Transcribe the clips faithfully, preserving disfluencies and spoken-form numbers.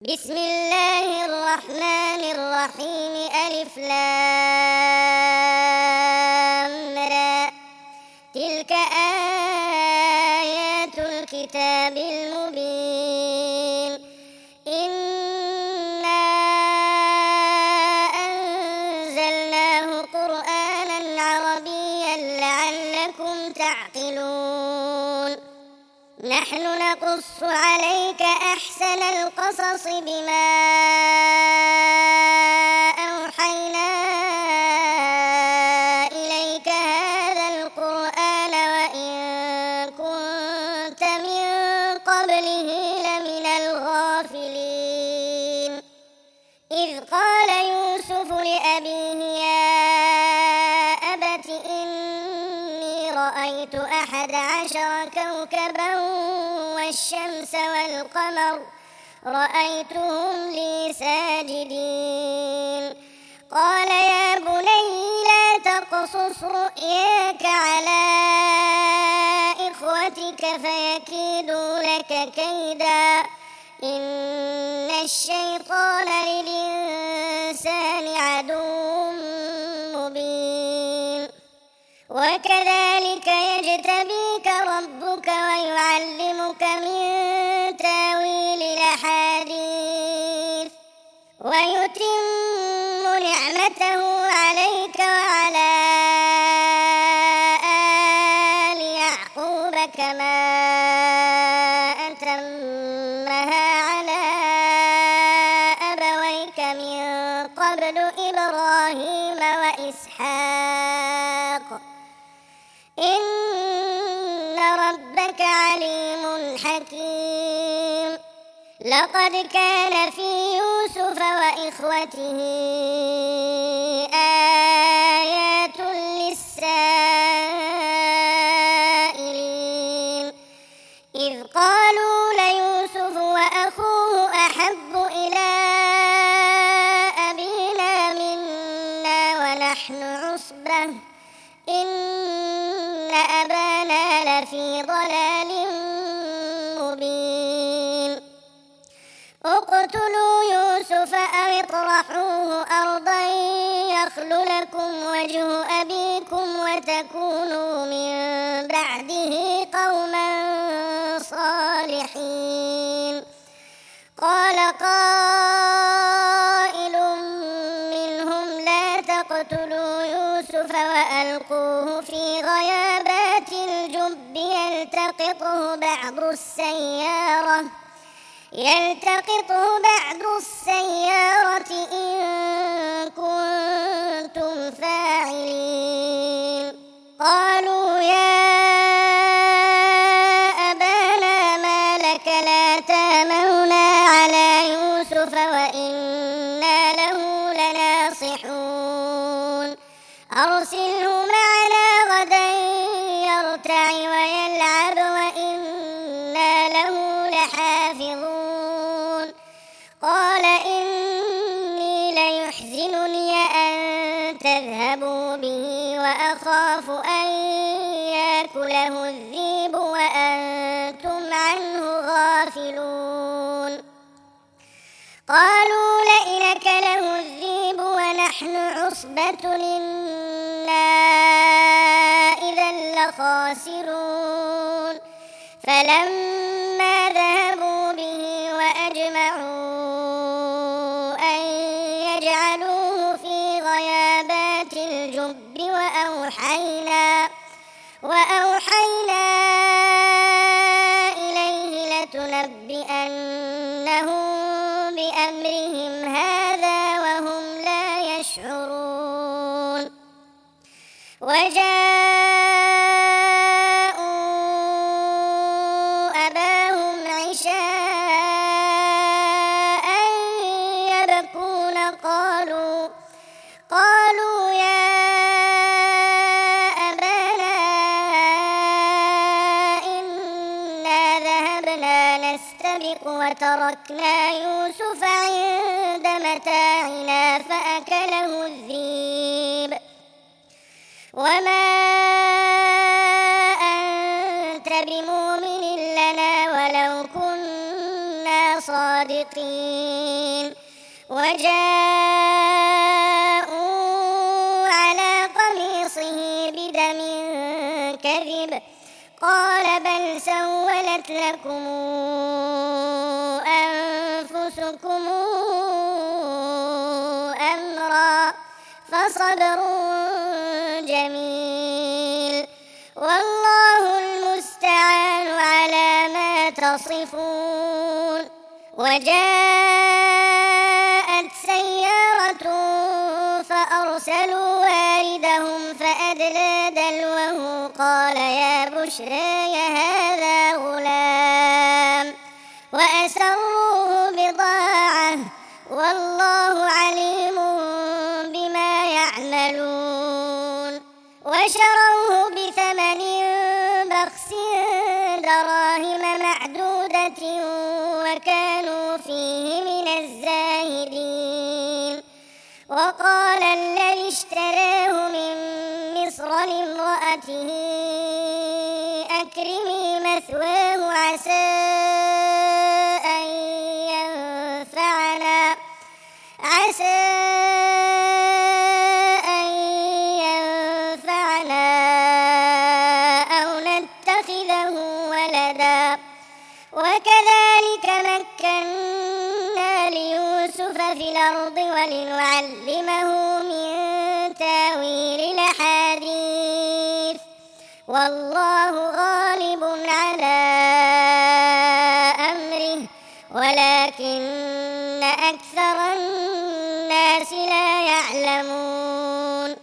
بسم الله الرحمن الرحيم. ألف لام را. تلك آيات الكتاب المبين. إنا أنزلناه قرآنا عربيا لعلكم تعقلون. نحن نقص عليك أحسن القصص بما أوحينا إليك هذا القرآن وإن كنت من قبله لمن الغافلين. إذ قال يوسف لأبيه يا أبت إني رأيت أحد عشر كوكبا والشمس والقمر رأيتهم لي ساجدين. قال يا بني لا تقصص رؤياك على إخوتك فيكيدوا لك كيدا إن الشيطان للإنسان عدو مبين. وكذلك يجتبيك ربك ويعلمك من تاويل الأحاديث ويتم نعمته عليك وعلى آل يعقوب كما أتمها على أبويك من قبل إبراهيم وإسحاق إن ربك عليم حكيم. لقد كان في يوسف وإخوته آيات للسائلين. إذ قالوا ليوسف وأخوه أحب إلى أبينا منا ونحن عصبة إن أبانا لفي ضلال مبين. اقتلوا يوسف أو اطرحوه أرضا يخل لكم وجه أبيكم وتكونوا من بعده قوما صالحين. قال قائل منهم لا تقتلوا يوسف وألقوه في غيابات الجب يلتقطه بعض السيارة يلتقطه بعض السيارة إن كنتم فاعلين. قالوا يا أبانا ما لك لا تأمننا على يوسف وإنا له لناصحون. أرسله معنا غدا يرتع ويلعب وإنا له لحافظون. قال إني ليحزنني أن تذهبوا به وأخاف أن يأكله الذئب وأنتم عنه غافلون. قالوا لئن أكله الذئب ونحن عصبة إنا إذا لخاسرون. فلما ذهبوا به وأجمعوا أن يجعلوه في غيابات الجب وأوحينا وأوحينا إليه لتنبئنهم بأمرهم هذا وهم لا يشعرون. وجاءوا أباهم عشاء يبكون. قالوا قالوا يا أبانا إنا ذهبنا نستبق وتركنا يوسف عند متاعنا فأكله الذئب وما أنت بمؤمن لنا ولو كنا صادقين. الصادقين وجاءوا على قميصه بدم كذب قال بل سولت لكم أنفسكم أمرا فصبر جميل والله المستعان على ما تصفون. وجاءت سيارة فأرسلوا واردهم فأدلى دلوه قال يا بشرى هذا غلام وأسروه بضاعة والله عليم بما يعملون وشروه بثمن بخس دراهم معدودة وكانوا فيه من الزاهدين. وقال الذي اشتراه من مصر لامرأته أكرمي مثواه عسى أن ينفعنا عسى أن ينفعنا أو نتخذه ولدا وكذلك مكنا ليوسف في الأرض ولنعلمه من تاويل الأحاديث والله غالب على أمره ولكن أكثر الناس لا يعلمون.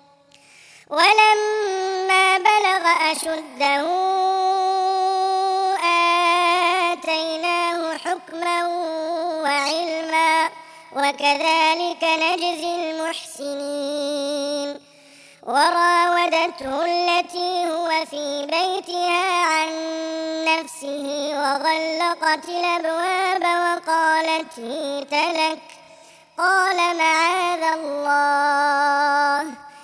ولما بلغ أشده آتيناه حكما وعلما وكذلك نجزي المحسنين. وراودته التي هو في بيتها عن نفسه وغلقت الأبواب وقالت هيت لك قال معاذ الله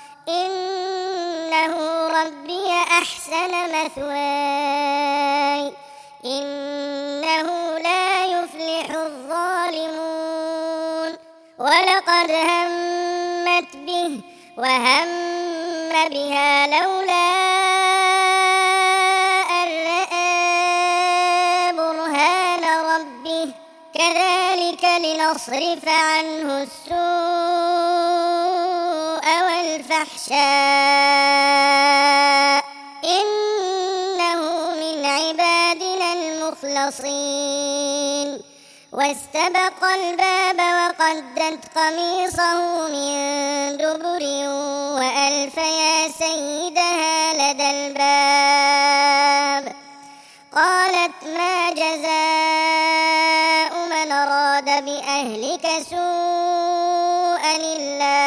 إنه ربي أحسن مثواي إنه لا يفلح الظالمون. ولقد همت به وهم بها لولا أن رأى برهان ربه كذلك لنصرف عنه السوء والفحشاء إنه من عبادنا المخلصين. واستبق الباب وقدت قميصه من دبر وألف يا سيدها لدى الباب قالت ما جزاء من أراد بأهلك سوءا إلا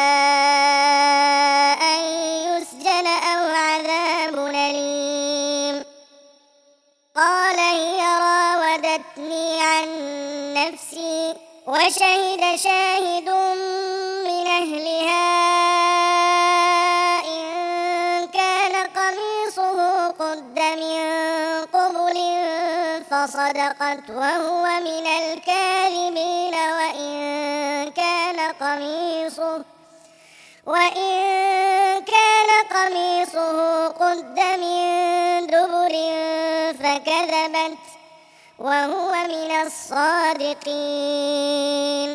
أن يسجن أو عذاب أليم. قال هي راودتني عن نفسي وشهد شاهد من أهلها إن كان قميصه قد من قبل فصدقت وهو من الكاذبين وإن كان قميصه وإن كان قميصه قد من دبر فكذبت وهو من الصادقين.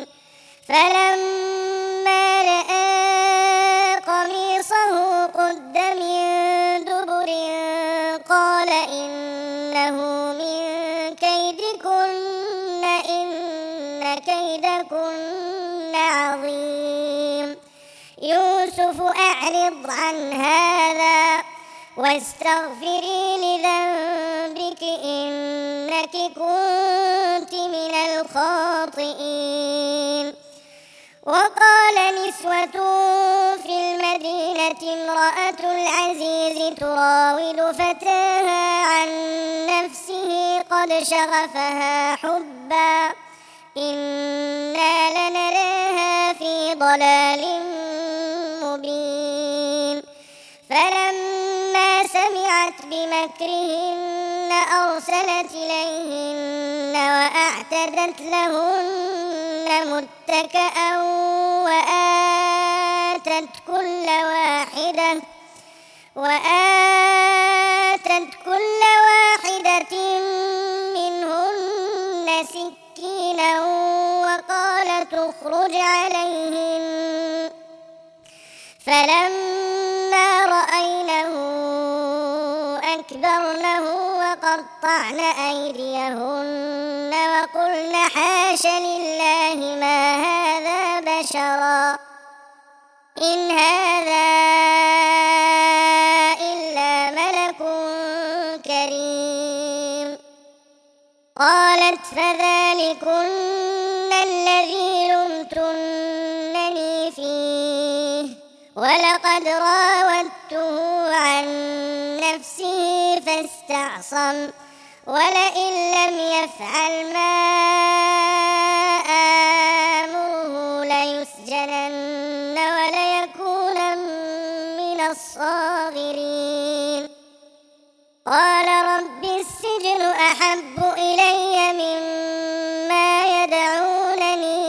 فلما رأى قميصه قد من دبر قال إنه من كيدكن إن كيدكن عظيم. يوسف أعرض عن هذا واستغفري لذنبك إنك كنت من الخاطئين. وقال نسوة في المدينة امرأة العزيز تراود فتاها عن نفسه قد شغفها حبا إنا لنراها في ضلال مبين. فلما سمعت بمكرهن أرسلت إليهن وأعتدت لهن متكئا وآتت كل واحدة وآتت كل واحدة منهن سكينا وقالت اخرج عليهن فلما رأينه أكبرنه وقطعن أيديهن وقلن حاش لله ما هذا بشرا إن هذا إلا ملك كريم. قالت فذلكن الذي لمتنني فيه ولقد راودته عن نفسه فاستعصم ولئن لم يفعل ما آمره ليسجنن وليكونن من الصاغرين. قال رب السجن أحب إلي مما يدعونني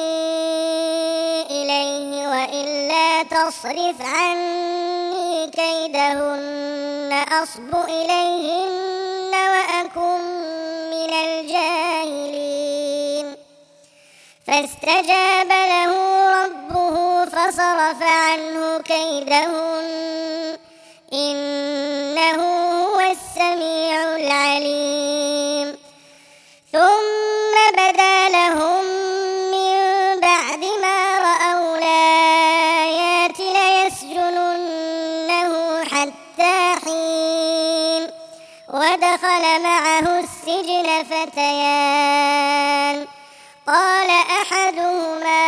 إليه وإلا تصرف عني كيدهن أصب إليهن وأكن من الجاهلين. فاستجاب له ربه فصرف عنه كيدهن إنه هو السميع العليم. ثم بدا لهم من بعد ما رأوا الآيات ليسجننه حتى حين. ودخل معه السجن فتيان قال أحدهما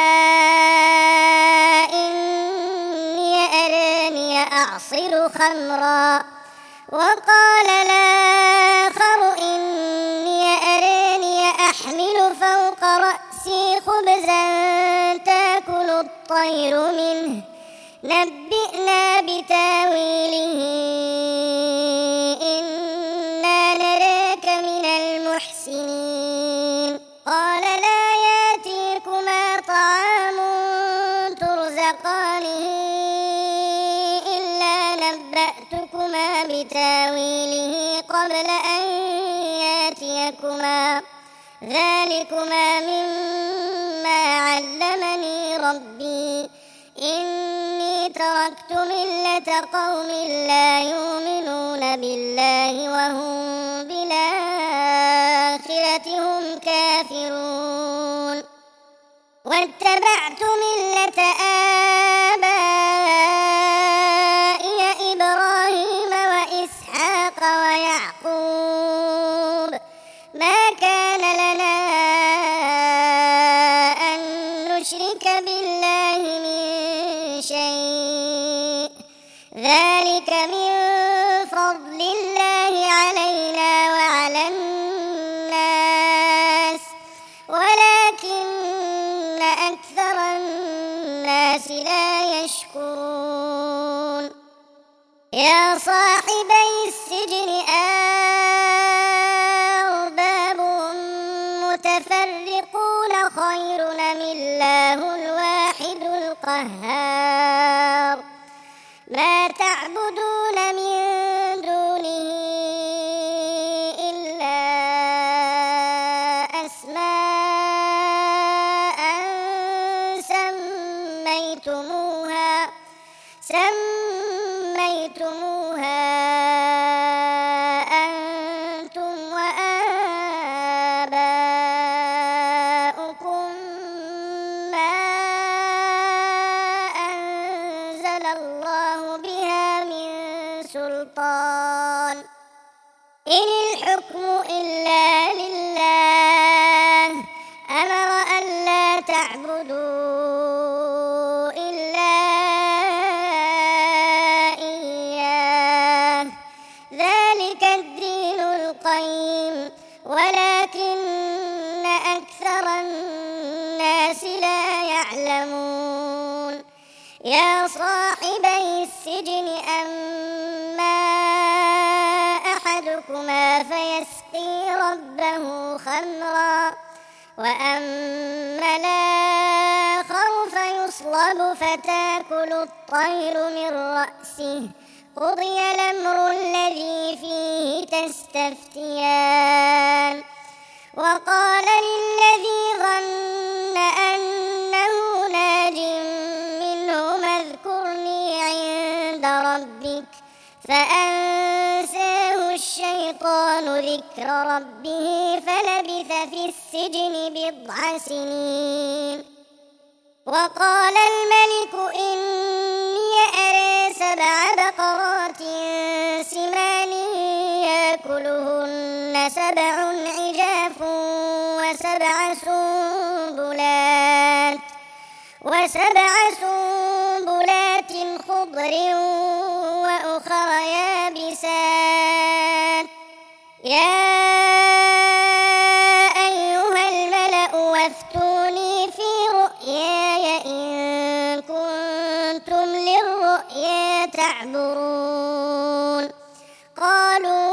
إني أراني أعصر خمرا وقال الآخر إني أراني أحمل فوق رأسي خبزا تأكل الطير منه نبئنا بتاويله إنا نراك من المحسنين. قال لا يأتيكما طعام ترزقانه إلا نبأتكما بتاويله قبل أن يأتيكما ذلكما مما علمني ربي إني تركت ملة قوم لا يؤمنون بالله وهم بالآخرة هم كافرون واتبعت ملة آبائي إبراهيم وإسحاق ويعقوب ما كان لنا أن نشرك بالله من شيء ذلك من فضل الله علينا وعلى الناس ولكن أكثر الناس لا يشكرون. يا صاحبي السجن أرباب متفرقون خير أم الله الواحد القهار ما تعبدون من دونه إلا أسماء سميتموها سميتموها أنتم وآباؤكم ما أنزل الله بها من سلطان إن الحكم إلا لله أمر ألا تعبدوا إلا إياه ذلك الدين القيم ولكن أكثر الناس لا يعلمون. يا صاحبي السجن أما أحدكما فيسقي يسقي ربه خمرا وأما الآخر فيصلب فتأكل الطير من رأسه قضي الأمر الذي فيه تستفتيان. وقال للذي ظن أنه ناج منهما اذكرني عند ربك فأنساه الشيطان ذكر ربه فلبث في السجن بضع سنين. وقال الملك إني أرى سبع بقرات سمان يأكلهن سبع عجاف وسبع سنبلات وسبع سنبلات خضر وأخر يابسات يا أيها الملأ وافتوني في رؤياي إن كنتم للرؤيا تعبرون. قالوا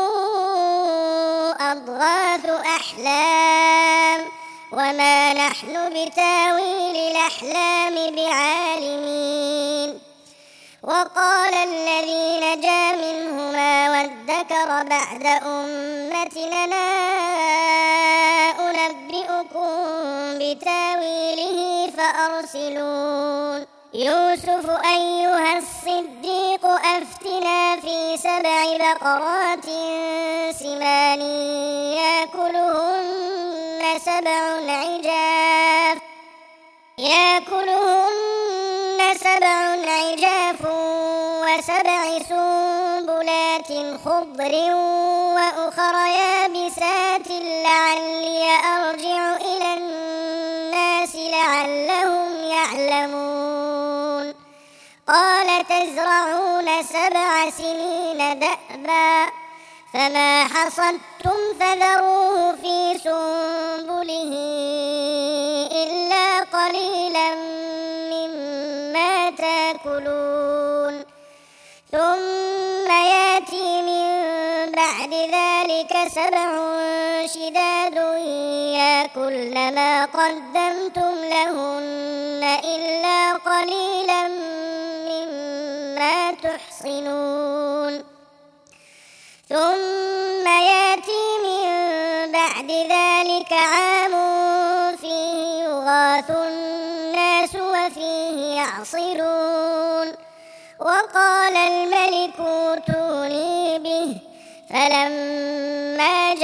أضغاث أحلام وما نحن بتاويل الأحلام بعالمين. وقال الذي نجا منهما وادكر بعد أمة لنا أنبئكم بتاويله فأرسلون. يوسف أيها الصديق أفتنا في سبع بقرات سمان يأكلهن سبع عجاف يأكلهن سبع عجاف وسبع سنبلات خضر وأخر يابسات لعلي أرجع إلى الناس لعلهم يعلمون. قال تزرعون سبع سنين دأبا فما حصدتم فذروه في سنبله إلا قليلا مما تأكلون ثم يأتي من بعد ذلك سبع شداد يأكلن ما قدمتم لهن إلا قليلا مما تحصنون. ثم يأتي من بعد ذلك عام فيه يغاث الناس وفيه يعصرون. وقال الملك ائتوني به فلما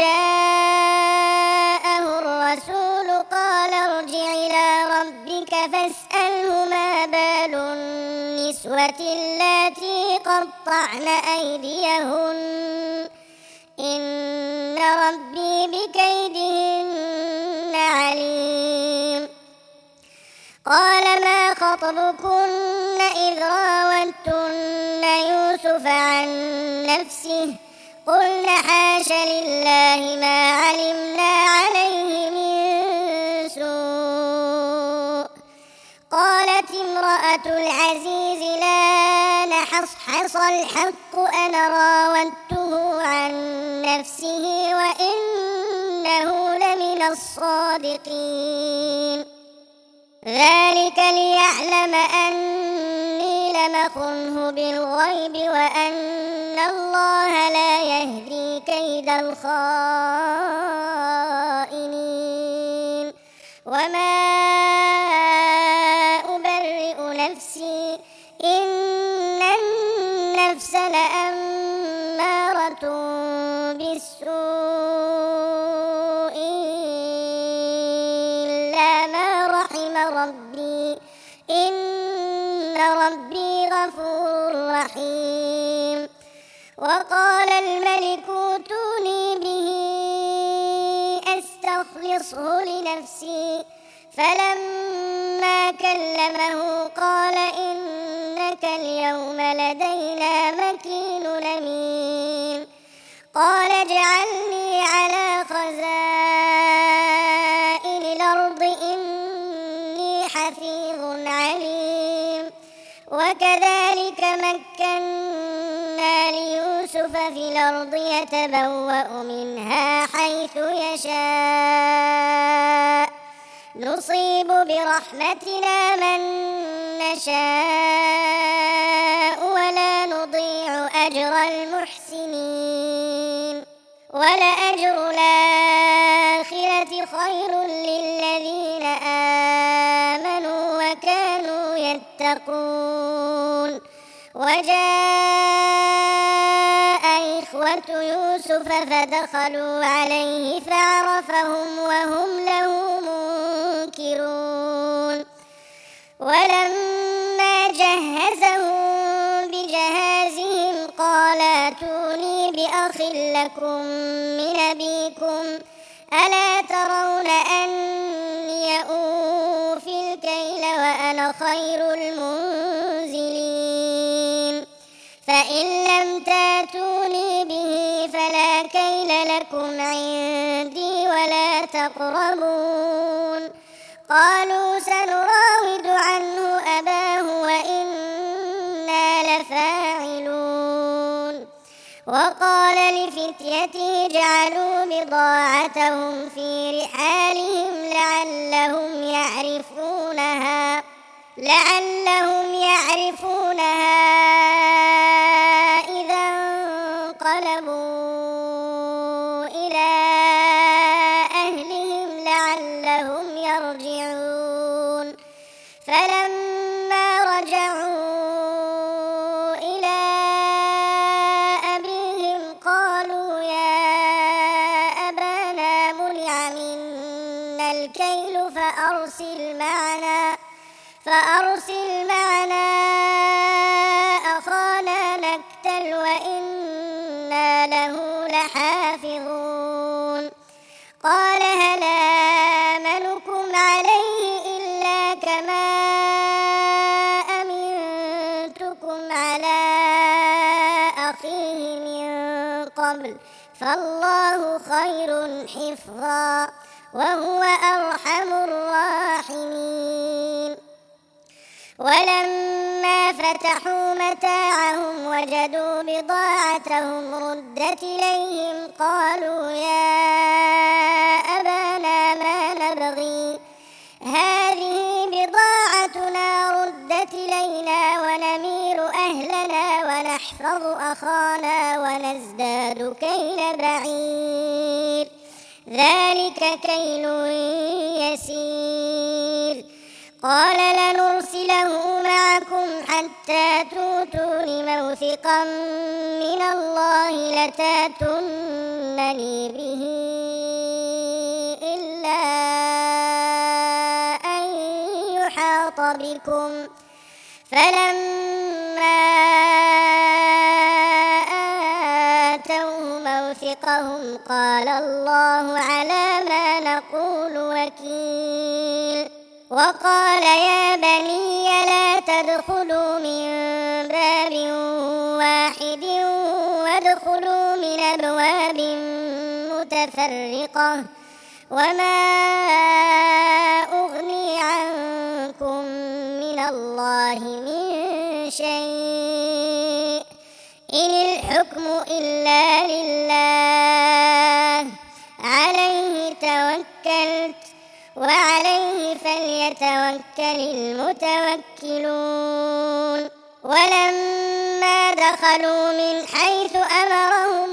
جاءه الرسول قال ارجع إلى ربك فاسأله ما بال النسوة اللاتي قطعن أيديهن إن ربي بكيدهن عليم. قال ما خطبكن إذ راوتن يوسف عن نفسه قلنا حاش لله ما علمنا عليه من سوء. قالت امرأة العزيز لا نحصحص الحق أنا راودته عن نفسه وإنه لمن الصادقين. ذلك ليعلم أني لم أخنه بالغيب وأن الله لا يهدي كيد الخائنين. وما أبرئ نفسي إن النفس لأمارة بالسوء إلا ما رحم ربي إن ربي غفور رحيم. وقال الملك ائتوني به أستخلصه لنفسي فلما كلمه قال إنك اليوم لدينا مكين أمين. قال اجعلني على خزائن الأرض إني حفيظ عليم. وكذلك مكنا ليوسف يوسف في الأرض يتبوأ منها حيث يشاء نصيب برحمتنا من نشاء ولا نضيع أجر المحسنين ولأجر الآخرة خير للذين آمنوا وكانوا يتقون وجاء إخوة يوسف فدخلوا عليه فعرفهم وهم له منكرون ولما جهزهم بجهازهم قال ائتوني بأخ لكم من أبيكم ألا ترون أني أوفي الكيل وأنا خير المنزلين فإن لم تأتوني به فلا كيل لكم عندي ولا تقربون قالوا سنراود عنه أباه وإنا لفاعلون وقال لفتيته جعلوا بضاعتهم في رحالهم لعلهم يعرفونها لعلهم يعرفونها إذا انقلبوا إلى أهلهم لعلهم يرجعون فلما رجعوا إلى أبيهم قالوا يا أبانا منع منا الكيل فأرسل معنا فأرسل معنا أخانا نكتل وإنا له لحافظون قال هل آمنكم عليه إلا كما أمنتكم على أخيه من قبل فالله خير حفظا وهو أرحم الراحمين ولما فتحوا متاعهم وجدوا بضاعتهم ردت إليهم قالوا يا أبانا ما نبغي هذه بضاعتنا ردت إلينا ونمير أهلنا ونحفظ أخانا ونزداد كيل بعير ذلك كيل يسير قال لنرسله معكم حتى توتون موثقا من الله لتاتونني به إلا أن يحاط بكم فلما آتوه موثقهم قال الله على ما نقول وكيل وقال يا بني لا تدخلوا من باب واحد وادخلوا من أبواب متفرقة وما أغني عنكم من الله من شيء إن الحكم إلا لله عليه توكلت وعليه فليتوكل المتوكلون ولما دخلوا من حيث أمرهم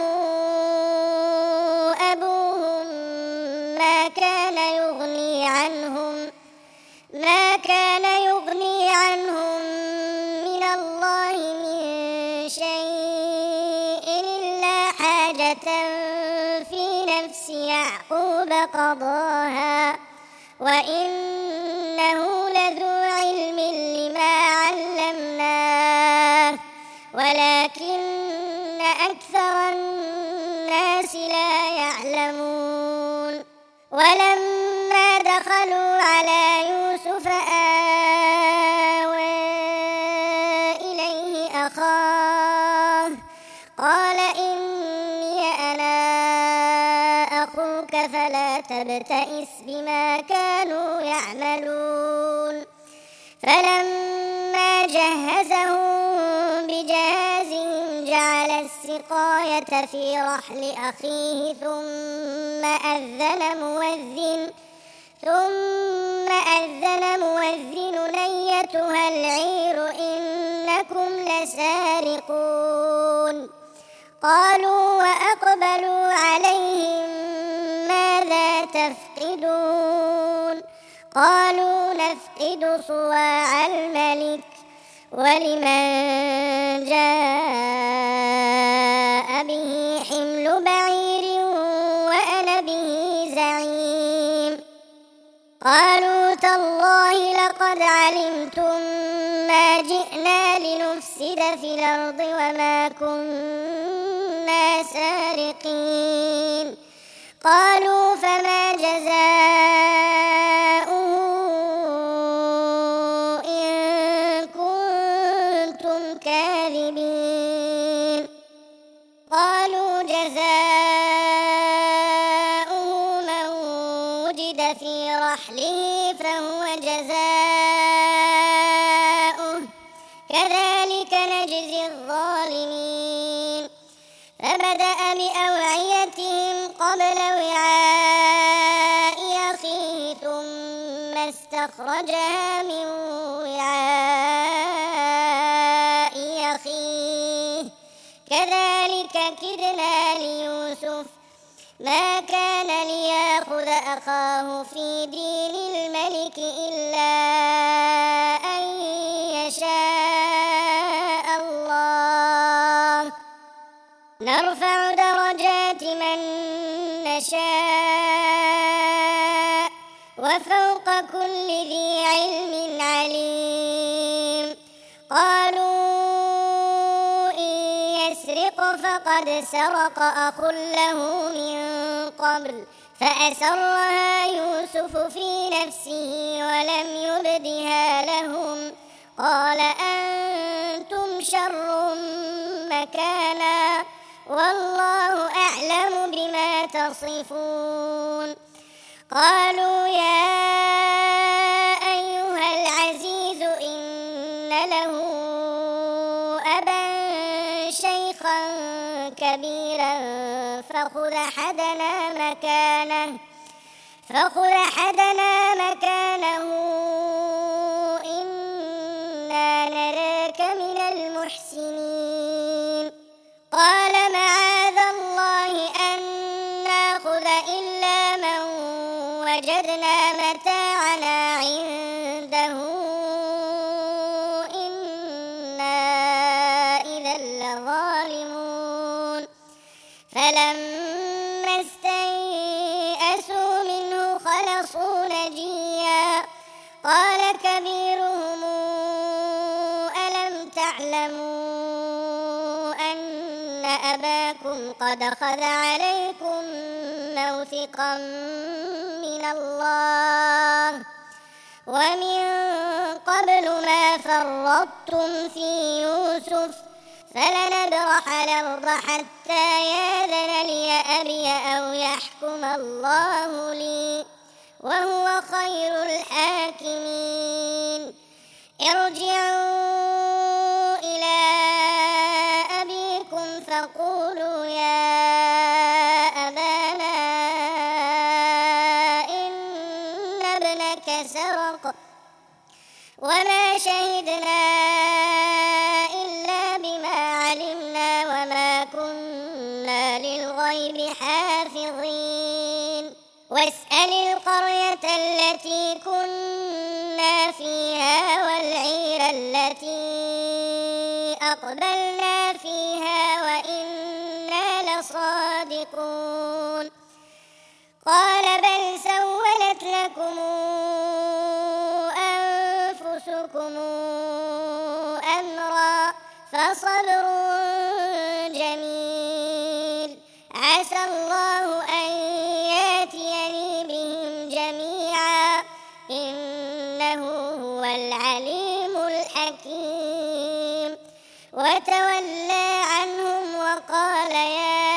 أبوهم ما كان يغني عنهم ما كان يغني عنهم من الله من شيء إلا حاجة في نفس يعقوب قضاها وإنه لذو علم لما علمناه ولكن أكثر الناس لا يعلمون ولما دخلوا على يوسف آوى إليه أخاه قال إني أنا أخوك فلا تبتئس بما كانوا يعملون فلما جهزهم بجهازهم جعل السقاية السقاية في رحل أخيه ثم أذن مؤذن ثم أذن مؤذن أيتها العير إنكم لسارقون قالوا وأقبلوا عليهم ماذا تفقدون قالوا نفقد صواع الملك ولمن جاء به حمل بعير وأنا به زعيم قالوا تالله لقد علمتم ما جئنا لنفسد في الأرض وما كنا سارقين قالوا فما جزاؤه إن كنتم كاذبين قالوا جزاؤه من وجد في رحله فهو جزاؤه كذلك نجزي الظالمين فبدأ بأوعيتهم قبل وعاء أخيه ثم استخرجها من وعاء أخيه كذلك كدنا ليوسف ما كان ليأخذ أخاه في دين الملك إلا أن يشاء الله نرفع درجات من نشاء وفوق كل ذي علم عليم قالوا إن يسرق فقد سرق أخ له من قبل فأسرها يوسف في نفسه ولم يبدها لهم قال أنتم شر مكانا والله أعلم بما تصفون قالوا يا أيها العزيز إن له أبا شيخا كبيرا فخذ أحدنا مكانه فخذ أحدنا مكانه إنا نراك من المحسنين قال معاذ الله أن نأخذ إلا من وجدنا متاعنا عنده إنا إذا لظالمون فلما استيئسوا منه خلصوا نجيا قال كبيرهم ألم تعلموا أن أباكم قد أخذ عليكم موثقا من الله ومن قبل ما فرطتم في يوسف فلنبرح الأرض حتى يأذن لي أبي أو يحكم الله لي وهو خير الحاكمين ارجعوا إلى أبيكم فقولوا يا أبانا إن ابنك سرق وما شهدنا إلا بما علمنا وما كنا للغيب حافظين واسأل القرية التي كنا فيها والعير التي أقبلنا فيها وإنا لصادقون قال بل سولت لكم أنفسكم أمرا فصبر جميل عسى الله أن يأتيني بهم جميعا إنه هو العليم الحكيم وتولى عنهم وقال يا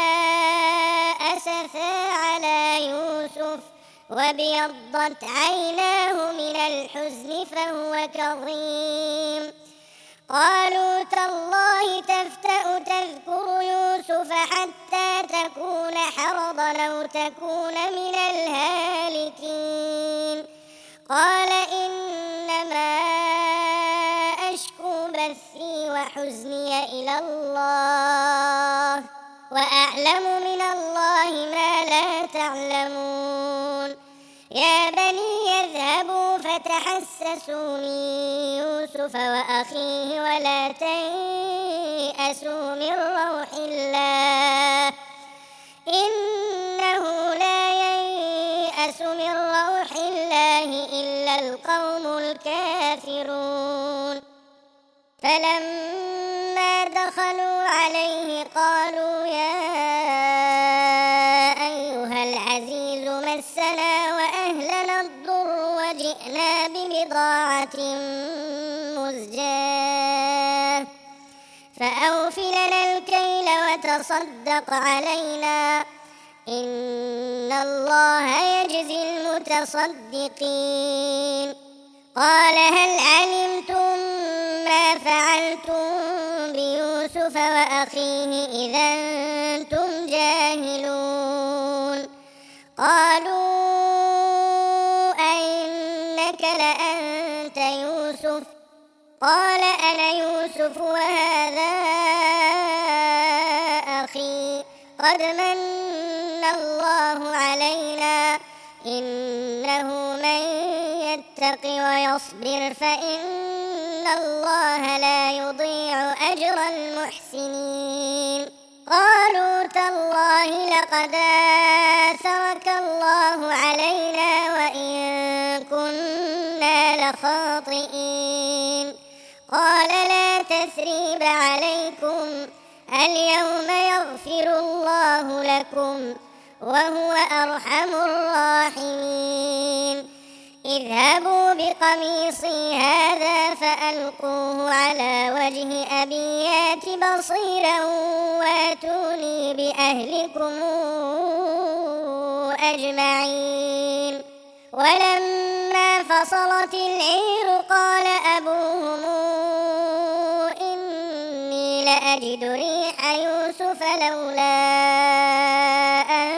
أسفا على يوسف وابيضت عيناه من الحزن فهو كظيم قالوا تالله تفتأ تذكر يوسف يوسف حتى تكون حرضا أو تكون من الهالكين قال إنما أشكو بثي وحزني إلى الله وأعلم من الله ما لا تعلمون يا بني اذهبوا فتحسسوا من يوسف وأخيه ولا تيأسوا من روح الله إنه لا ييأس من روح الله إلا القوم الكافرون فلما دخلوا عليه قالوا يا أيها العزيز مسنا وأهلنا الضر وجئنا ببضاعة مزجاة فأوف لنا الكيل وتصدق علينا إن الله يجزي المتصدقين قال هل علمتم ما فعلتم بيوسف وأخيه إذا أنتم جاهلون قالوا أئنك لأنت يوسف قال أنا يوسف وهذا أخي قد من الله علينا إنه من يتق ويصبر فإن الله لا يضيع أجر المحسنين قالوا تالله لقد آثرك الله علينا وإن كنا لخاطئين قال لا تثريب عليكم اليوم يغفر الله لكم وهو أرحم الراحمين اذهبوا بقميصي هذا فألقوه على وجه أبي يأت بصيرا واتوني بأهلكم أجمعين ولما فصلت العير قال أبوهم إني لأجد ريح يوسف لولا أن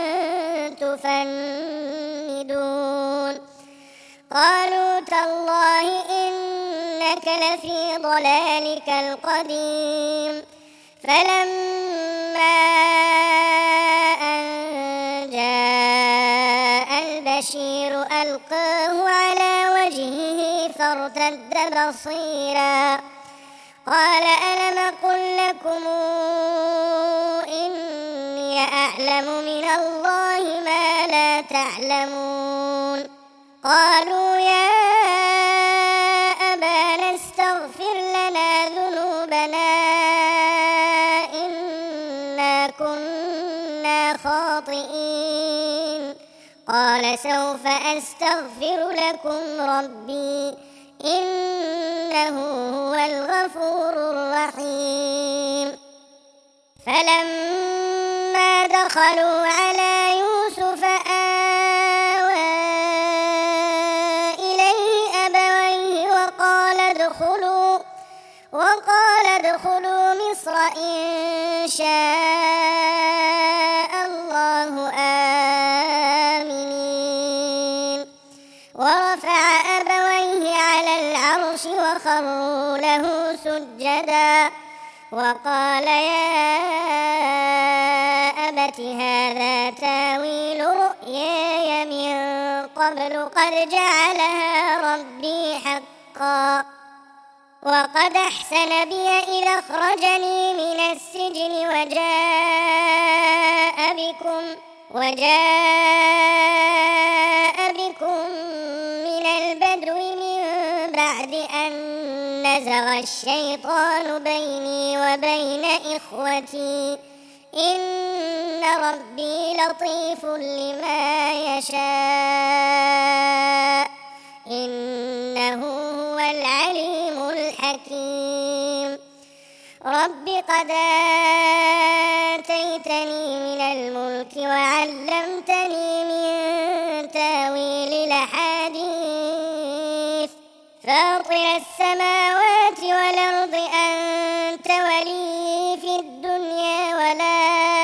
تفندون قالوا تالله إنك لفي ضلالك القديم فلما أن جاء البشير ألقاه على وجهه فارتد بصيرا قال ألم أقل لكم إني أعلم من الله ما لا تعلمون قالوا يا أبانا استغفر لنا ذنوبنا إنا كنا خاطئين قال سوف أستغفر لكم ربي إنه هو الغفور الرحيم فلما دخلوا على يوسف آوى إليه أبويه وقال ادخلوا وقال ادخلوا مصر إن شاء الله آمنين ورفع أبويه على العرش وخروا له سجدا وقال يا أبت هذا تاويل رؤياي من قبل قد جعلها ربي حقا وقد أحسن بي إذ أخرجني من السجن وجاء بكم وجاء بكم من البدو من بعد أن نزغ الشيطان بيني وبين إخوتي إن ربي لطيف لما يشاء إنه هو العليم الحكيم رب قد آتيتني من الملك وعلمتني من تاويل الأحاديث فاطر السماوات والأرض أنت ولي في الدنيا والآخرة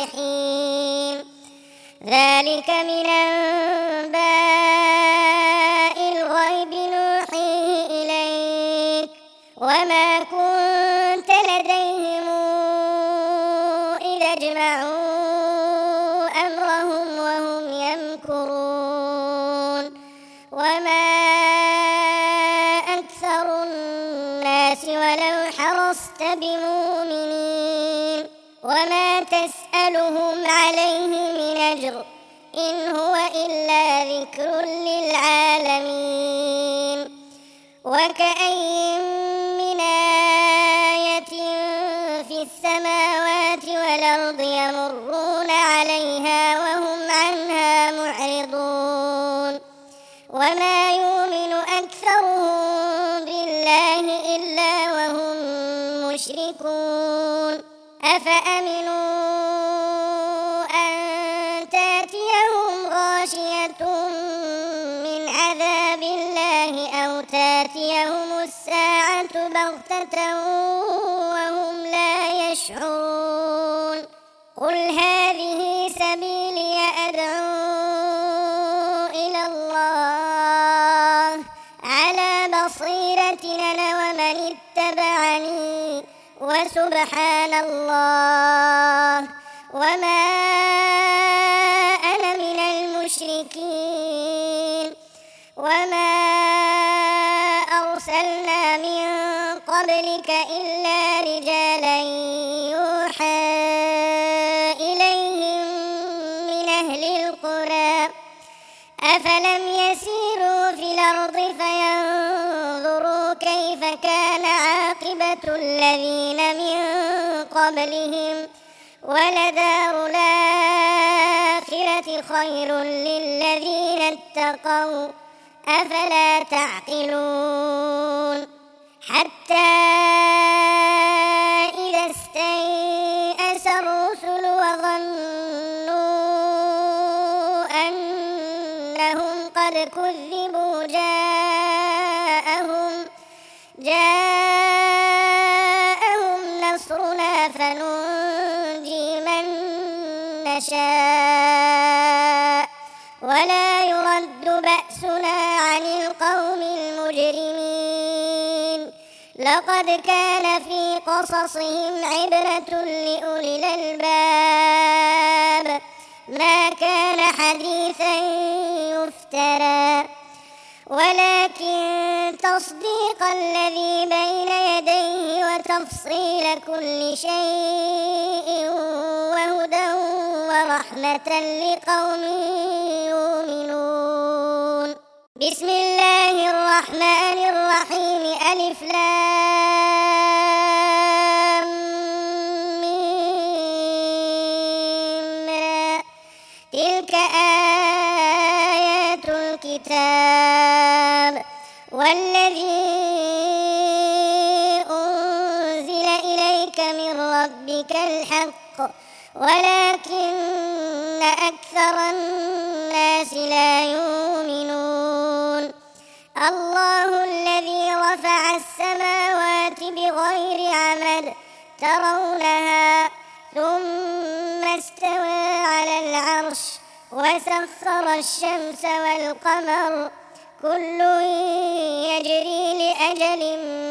الصالحين ذلك من أنباء الغيب نوحيه إليك وما كنت لديهم إذا اجمعوا أمرهم وهم يمكرون وما أكثر الناس ولو حرصت بمؤمنين وما تسألهم عليه من أجر إن هو إلا ذكر للعالمين وكأي من آية في السماوات والأرض يمرون عليها وهم عنها معرضون وما يؤمن أكثرهم بالله إلا وهم مشركون أفأمنوا أن تأتيهم غاشية من عذاب الله أو تأتيهم الساعة بغتة وهم لا يشعرون قل هذه سبيلي أدعو إلى الله على بصيرة أنا ومن اتبعني وسبحان الله وما أنا من المشركين وما أرسلنا من قبلك إلا رجالا يوحى إليهم من أهل القرى أفلم يسيروا في الأرض فينظروا كيف كان عاقبة الذين من قبلهم ولدار الآخرة خير للذين اتقوا أفلا تعقلون حتى إذا استيأس الرسل وظنوا أنهم قد كذبوا جاءهم جاءهم نصرنا فننجي من نشاء ولا يرد بأسنا عن القوم المجرمين لقد كان في قصصهم عبرة لأولي الألباب ما كان حديثا يفترى ولكن تصديق الذي بين يديه وتفصيل كل شيء وهدى ورحمة لقوم يؤمنون بسم الله الرحمن الرحيم ألف لام ميم تلك آيات الكتاب والذي أنزل إليك من ربك الحق ولكن أكثر الناس لا يؤمنون الله الذي رفع السماوات بغير عمد ترونها ثم استوى على العرش وسخر الشمس والقمر كل يجري لأجل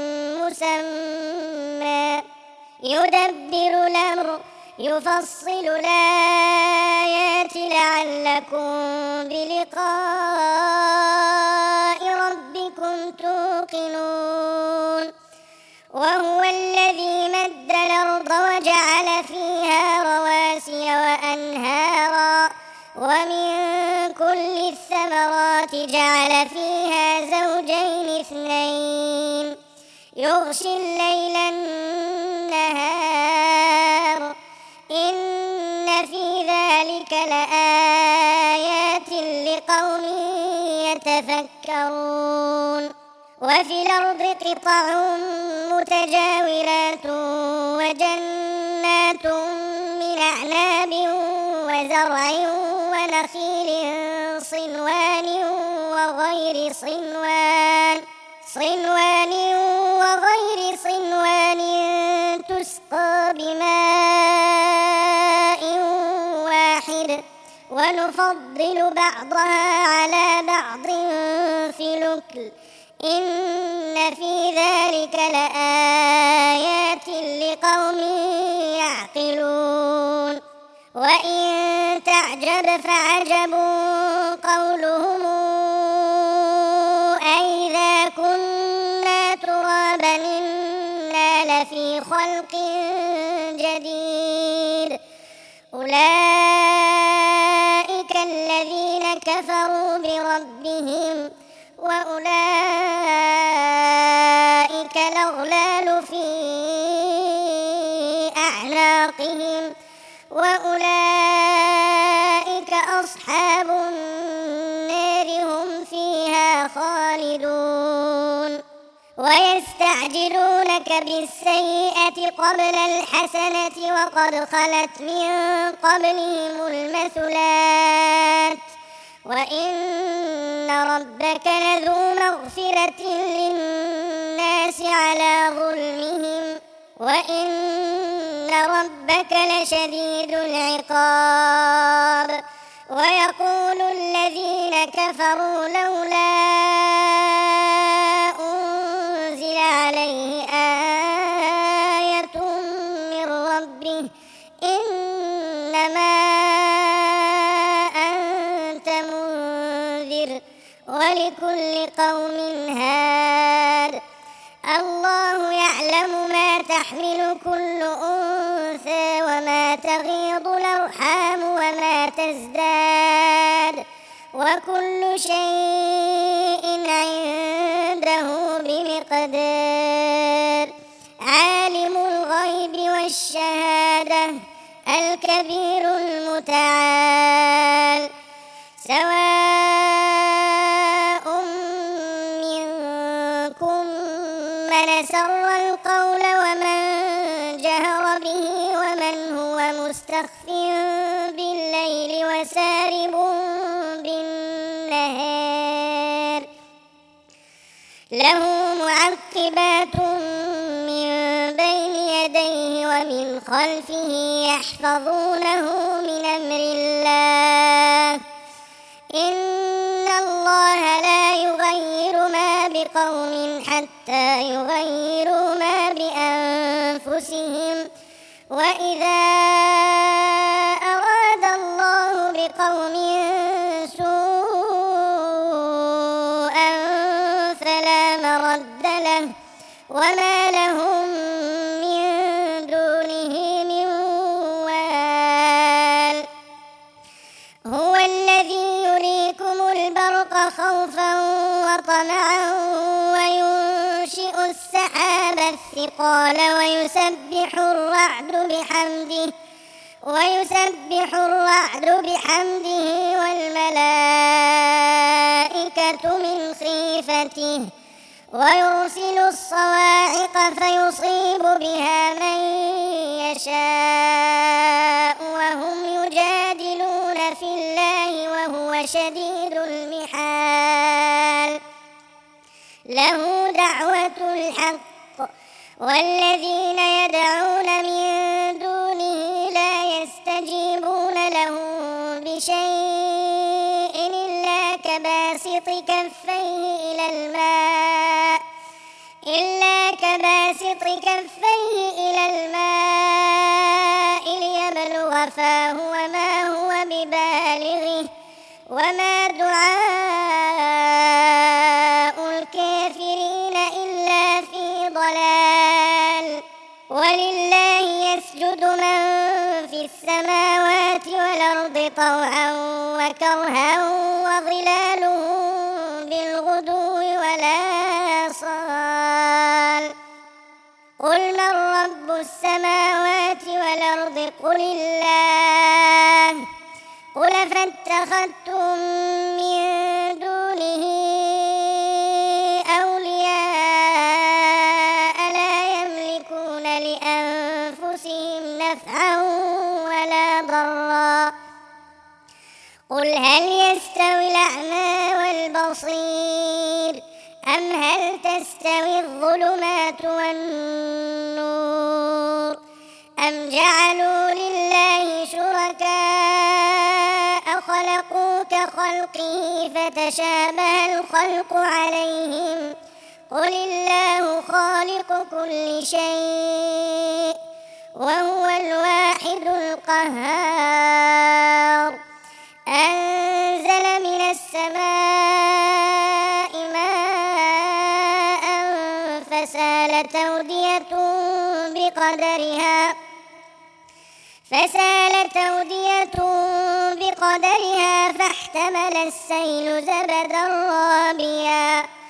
مسمى يدبر الأمر يفصل الآيات لعلكم بلقاء ربكم توقنون وهو الذي مد الأرض وجعل فيها رواسي وأنهارا ومن كل الثمرات جعل فيها زوجين اثنين يغشي الليل النهار إن في ذلك لآيات لقوم يتفكرون وفي الأرض قطع متجاورات وجنات من أعناب وزرع ونخيل صنوان وغير صنوان صنوان وغير صنوان تسقى بماء ونفضل بعضها على بعض في الأكل إن في ذلك لآيات لقوم يعقلون وإن تعجب فعجب قولهم أئذا كنا ترابا إنا لفي خلق جديد أولئك الذين كفروا بربهم وأولئك الأغلال في أعناقهم وأولئك أصحاب النار هم فيها خالدون ويستعجلونك بالسيئة قبل الحسنة وقد خلت من قبلهم المثلات وإن ربك لذو مغفرة للناس على ظلمهم وإن ربك لشديد العقاب ويقول الذين كفروا لولا أنزل عليه آية من ربه إنما أنت منذر ولكل قوم هاد الله يعلم ما تحمل كل أنثى وما تغيض الأرحام وما تزداد وكل شيء عنده بمقدار عالم الغيب والشهادة الكبير المتعال سواء منكم من سر القول ومن جهر به ومن هو مستخف بالليل وسارب بالنهار له معقبات من بين يديه ومن خلفه يحفظونه من أمر الله إن الله لا يغير ما بقوم حتى يغيروا ما بأنفسهم وإذا أراد الله بقوم سوءا فلا مرد له وما لهم من دونه من وال هو الذي يريكم البرق خوفا وطمعا وينشئ السحاب الثقال ويسبح الرعد بحمده ويسبح الرعد بحمده والملائكة من خيفته ويرسل الصواعق فيصيب بها من يشاء وهم يجادلون في الله وهو شديد المحال له دعوة الحق والذين يدعون من دونه لا يستجيبون لهم بشيء إلا كباسط كفيه إلى الماء إلا كباسط كفيه إلى الماء ليبلغ فاه وما هو ببالغه وما دعاء الكافرين إلا في ضلال ولله يسجد من في السماوات والأرض طوعا وكرها وظلالهم بالغدو والآصال قل من رب السماوات والأرض قل الله قل فاتخذتم من دونه أولياء لا يملكون لأنفسهم نفعا ولا ضرا قل هل يستوي الأعمى والبصير أم هل تستوي الظلمات والنور أم جعلوا لله شركاء كخلقه فتشابه الخلق عليهم قل الله خالق كل شيء وهو الواحد القهار أنزل من السماء ماء فسالت أودية بقدرها فسالت أودية بقدرها فاحتمل السيل زبدا رابيا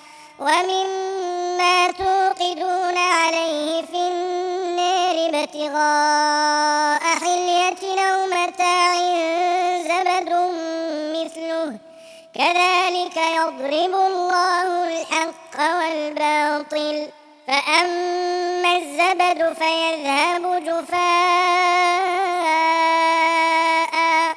ومما توقدون عليه في النار ابتغاء حلية أو متاع زبد مثله كذلك يضرب الله الحق والباطل فأما الزبد فيذهب جفاء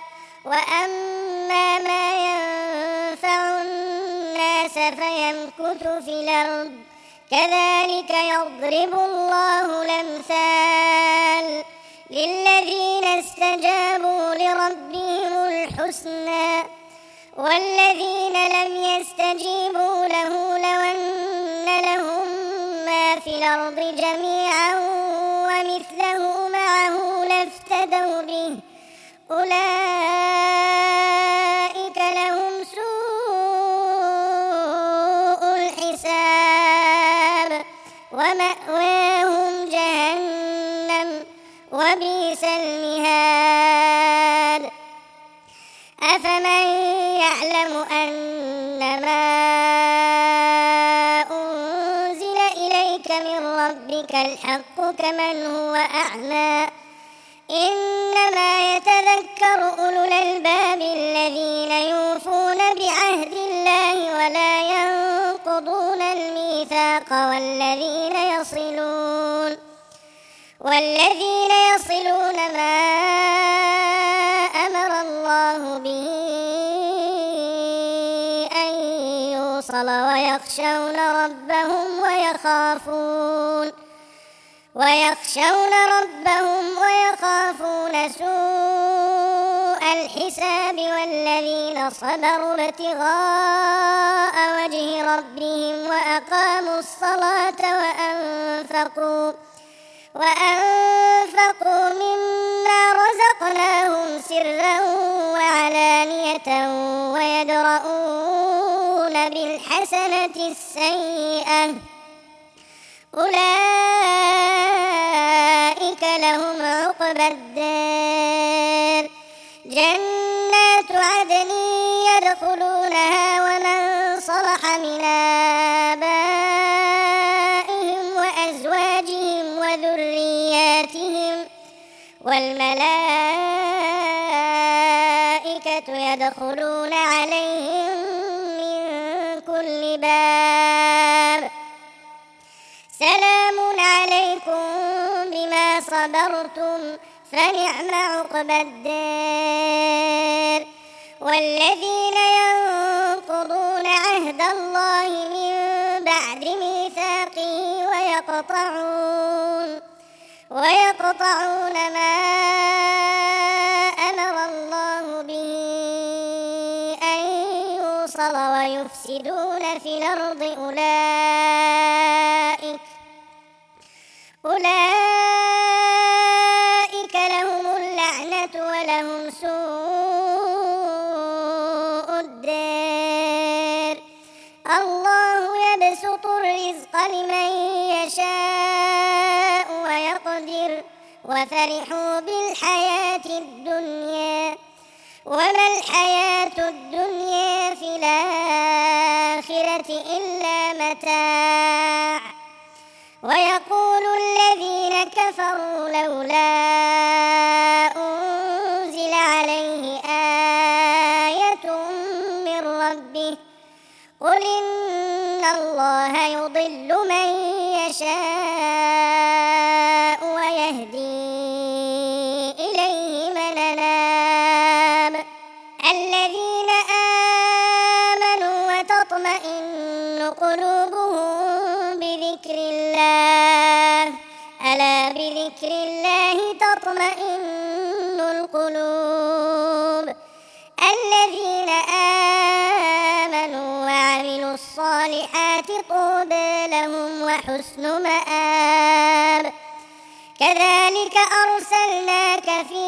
وأما ما ينفع الناس فيمكث في الأرض كذلك يضرب الله الأمثال للذين استجابوا لربهم الحسنى والذين لم يستجيبوا له لو أن لهم ما في الأرض جميعا ومثله معه لافتدوا به أولئك لهم سوء الحساب ومأواهم جهنم وبئس المهاد أفمن يعلم أنما أنزل إليك من ربك الحق كمن هو أعمى إنما يتذكر أولو الألباب الذين يوفون بعهد الله ولا ينقضون الميثاق والذين يصلون والذين يصلون ما أمر الله به أن يوصل ويخشون ربهم ويخافون ويخشون ربهم ويخافون سوء الحساب والذين صبروا ابتغاء وجه ربهم وأقاموا الصلاة وأنفقوا وأنفقوا مما رزقناهم سرا وعلانية ويدرؤون بالحسنة السيئة أولئك لهم عقبى الدار جنات عدن يدخلونها ومن صلح من آبائهم وأزواجهم وذرياتهم والملائكة يدخلون عليهم من كل باب سلام عليكم بما صبرتم فنعم عقبى الدار والذين ينقضون عهد الله من بعد ميثاقه ويقطعون ويقطعون ما أمر الله به أن يوصل ويفسدون في الأرض أولئك أولئك لهم اللعنة ولهم سوء الدار الله يبسط الرزق لمن يشاء ويقدر وفرحوا بالحياة الدنيا وما الحياة الدنيا في الآخرة إلا متاع ويقول الذين كفروا لولا أنزل عليه آية من ربه قل إن الله يضل من يشاء ويهدي إليه من أناب الذين آمنوا وتطمئن قلوبهم بذكر الله ألا بذكر الله تطمئن القلوب الذين طوبى لهم وحسن مآب. كذلك أرسلناك في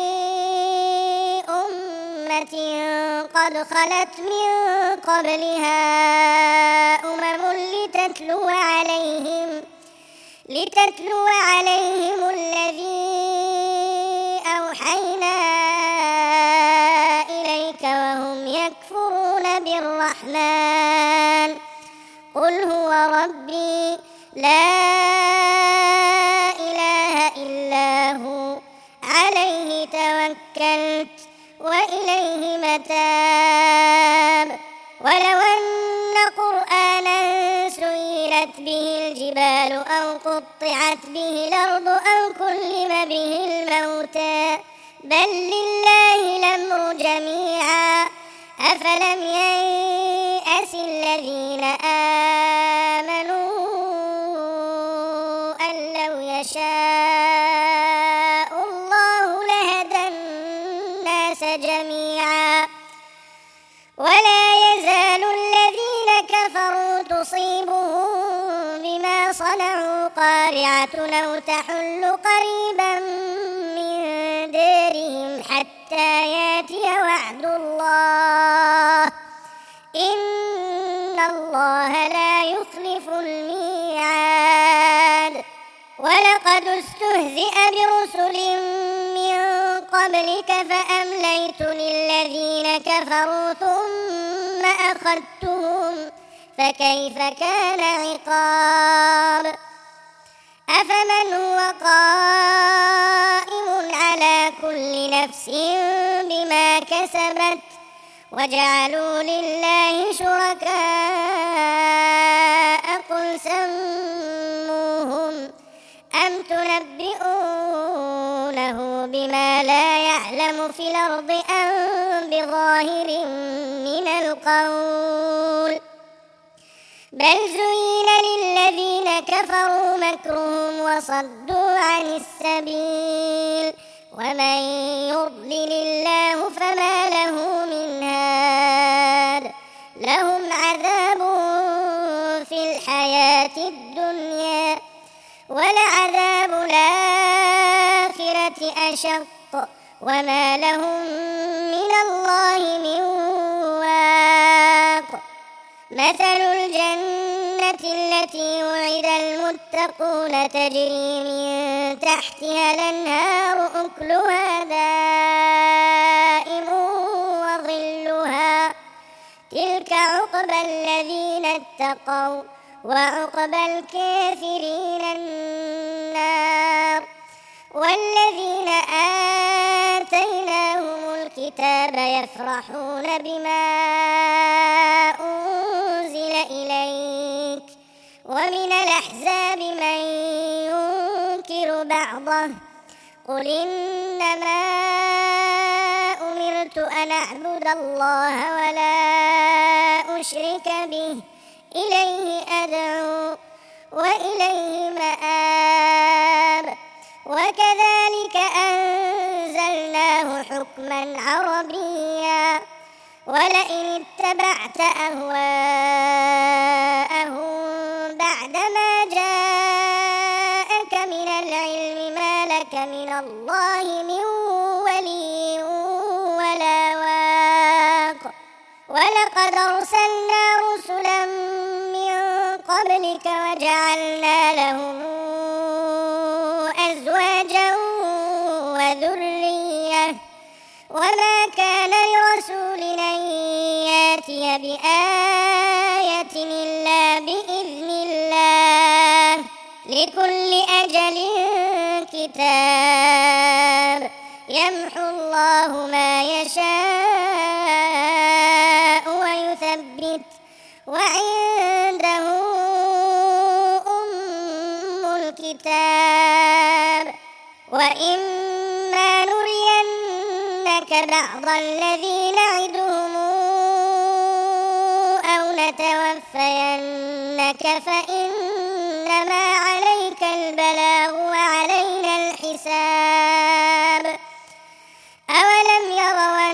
أمة قد خلت من قبلها أمم لتتلو عليهم لتتلو عليهم الذي أوحينا إليك وهم يكفرون بالرحمن. قل هو ربي لا إله إلا هو عليه توكلت وإليه متاب. ولو أن قرآنا سيرت به الجبال أو قطعت به الأرض أو كلم به الموتى بل لله الأمر جميعا أفلم ييأس الذين آمنوا أن لو يشاء الله لهدى الناس جميعا. ولا يزال الذين كفروا تصيبهم بما صنعوا قارعة أو تحل قريبا من دارهم حتى يأتي وعد الله إن الله لا يخلف الميعاد. ولقد استهزئ برسل من قبلك فأمليت للذين كفروا ثم أخذتهم فكيف كان عقاب. أفمن هو قائم على كل نفس بما كسبت وجعلوا لله شركاء قل سموهم أم تنبئونه بما لا يعلم في الأرض أم بظاهر من القول بل زين للذين كفروا مكرهم وصدوا عن السبيل ومن يضلل الله فما له من هاد. لهم عذاب في الحياة الدنيا ولعذاب الآخرة أشق وما لهم من الله من واق. مثل الجنة التي وعد المتقون تجري من تحتها الأنهار أكلها دائم وظلها تلك عقبى الذين اتقوا وعقبى الكافرين النار. والذين آتيناهم الكتاب يفرحون بما أنزل إليك ومن الأحزاب من ينكر بعضه قل إنما أمرت أن أعبد الله ولا أشرك به إليه أدعو وإليه مآب. وكذلك أنزلناه حكما عربيا ولئن اتبعت أهواءهم بعدما جاءك من العلم ما لك من الله من ولي ولا واق. ولقد أرسلنا رسلا من قبلك وجعلنا لهم أزواجا وذرية وما كان لرسول أن يأتي بآية إلا بإذن الله لكل أجل كتاب يمحو الله ما يشاء ويثبت وعنده أم الكتاب. وإما نرينك بعض الذي نعدهم أو نتوفينك فإنما عليك البلاغ وعلينا الحساب. أولم يروا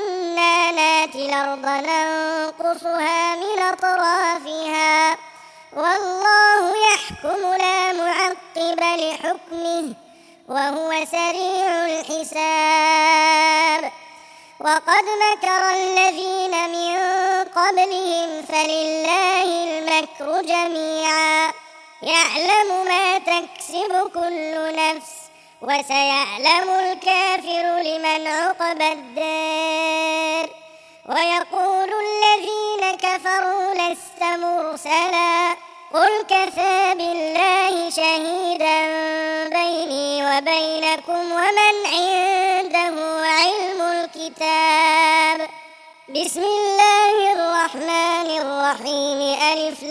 أنا ناتي الأرض ننقصها من أطرافها والله يحكم لا معقب لحكمه وهو سريع الحساب. وقد مكر الذين من قبلهم فلله المكر جميعا يعلم ما تكسب كل نفس وسيعلم الكافر لمن عقبى الدار. ويقول الذين كفروا لست مرسلا قل كفى بالله شهيدا بيني وبينكم ومن عنده علم الكتاب. بسم الله الرحمن الرحيم ألف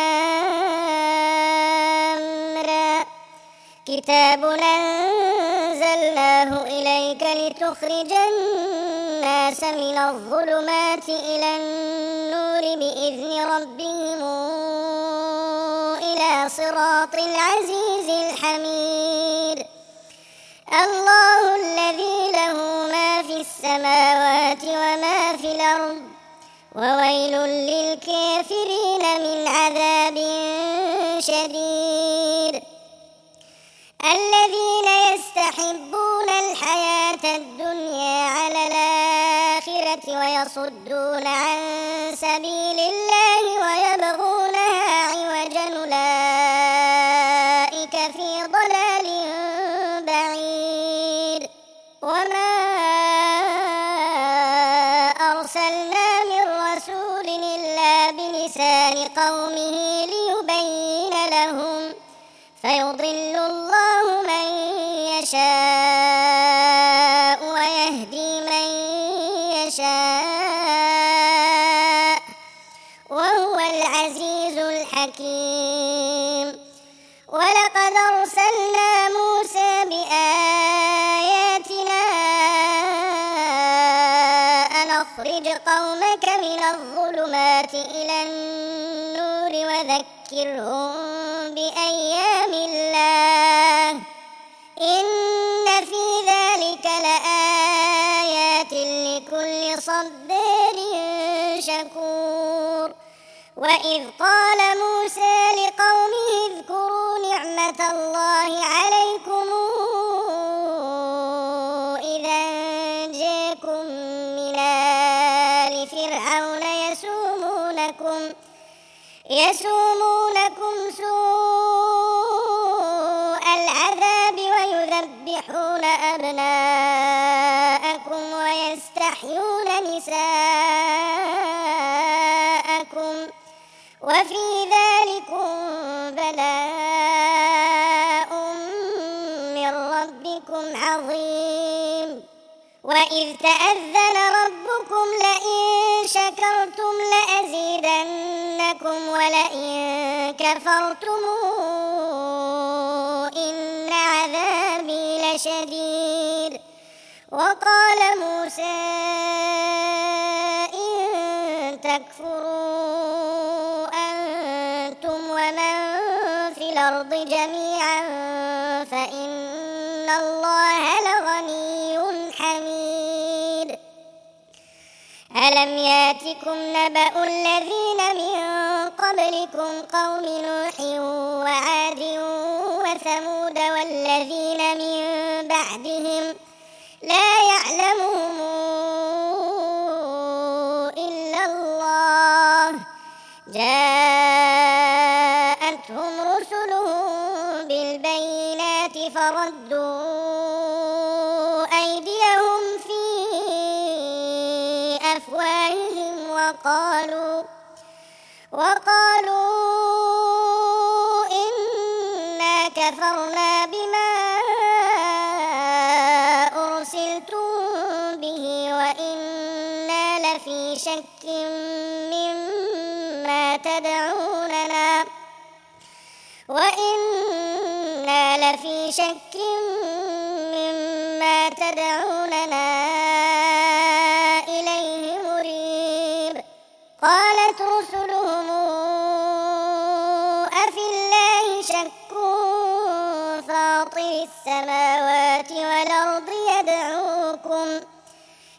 لام را كتاب أنزلناه إليك لتخرج الناس من الظلمات إلى النور بإذن ربهم إلى صراط العزيز الحميد. الله الذي له ما في السماوات وما في الأرض وويل للكافرين من عذاب شديد. الذين يستحبون الحياة الدنيا على الآخرة ويصدون عن سبيل الله ويبغونها عوجا أولئك في ضلال بعيد. وما أرسلنا من رسول إلا بلسان قومه ليبين لهم فيضل الله من يشاء ويهدي من يشاء وهو العزيز الحكيم. ولقد أرسلنا موسى بآياتنا أن أخرج قومك من الظلمات إلى النور وذكرهم بأيام الله إن في ذلك لآيات لكل صبار شكور. وإذ قال موسى لقومه اذكروا نعمة الله عليكم إذا أنجاكم من آل فرعون يسومونكم يسومونكم سوء العذاب ويذبحون أبناءكم ويستحيون نساءكم وفي ذلكم بلاء من ربكم عظيم. وإذ تأذن ربكم لئن شكرتم لأزيدنكم ولئن كفرتم إن عذابي لشديد. وقال موسى إن تكفروا أنتم ومن في الأرض جميعا فإن الله لغني حميد. ألم ياتكم نبأ الذين من قبلكم قوم نوح وعاد وثمود والذين من بعدهم لا يعلمهم إلا الله جاءتهم رسلهم بالبينات فردوا أيديهم في أفواههم وقالوا وقالوا إنا كفرنا بما أرسلتم به وإنا لفي شك مما تدعوننا وإنا لفي شك مما تدعوننا إليه مريب. قالت رسلهم أفي الله شك فاطر السماوات والأرض يدعوكم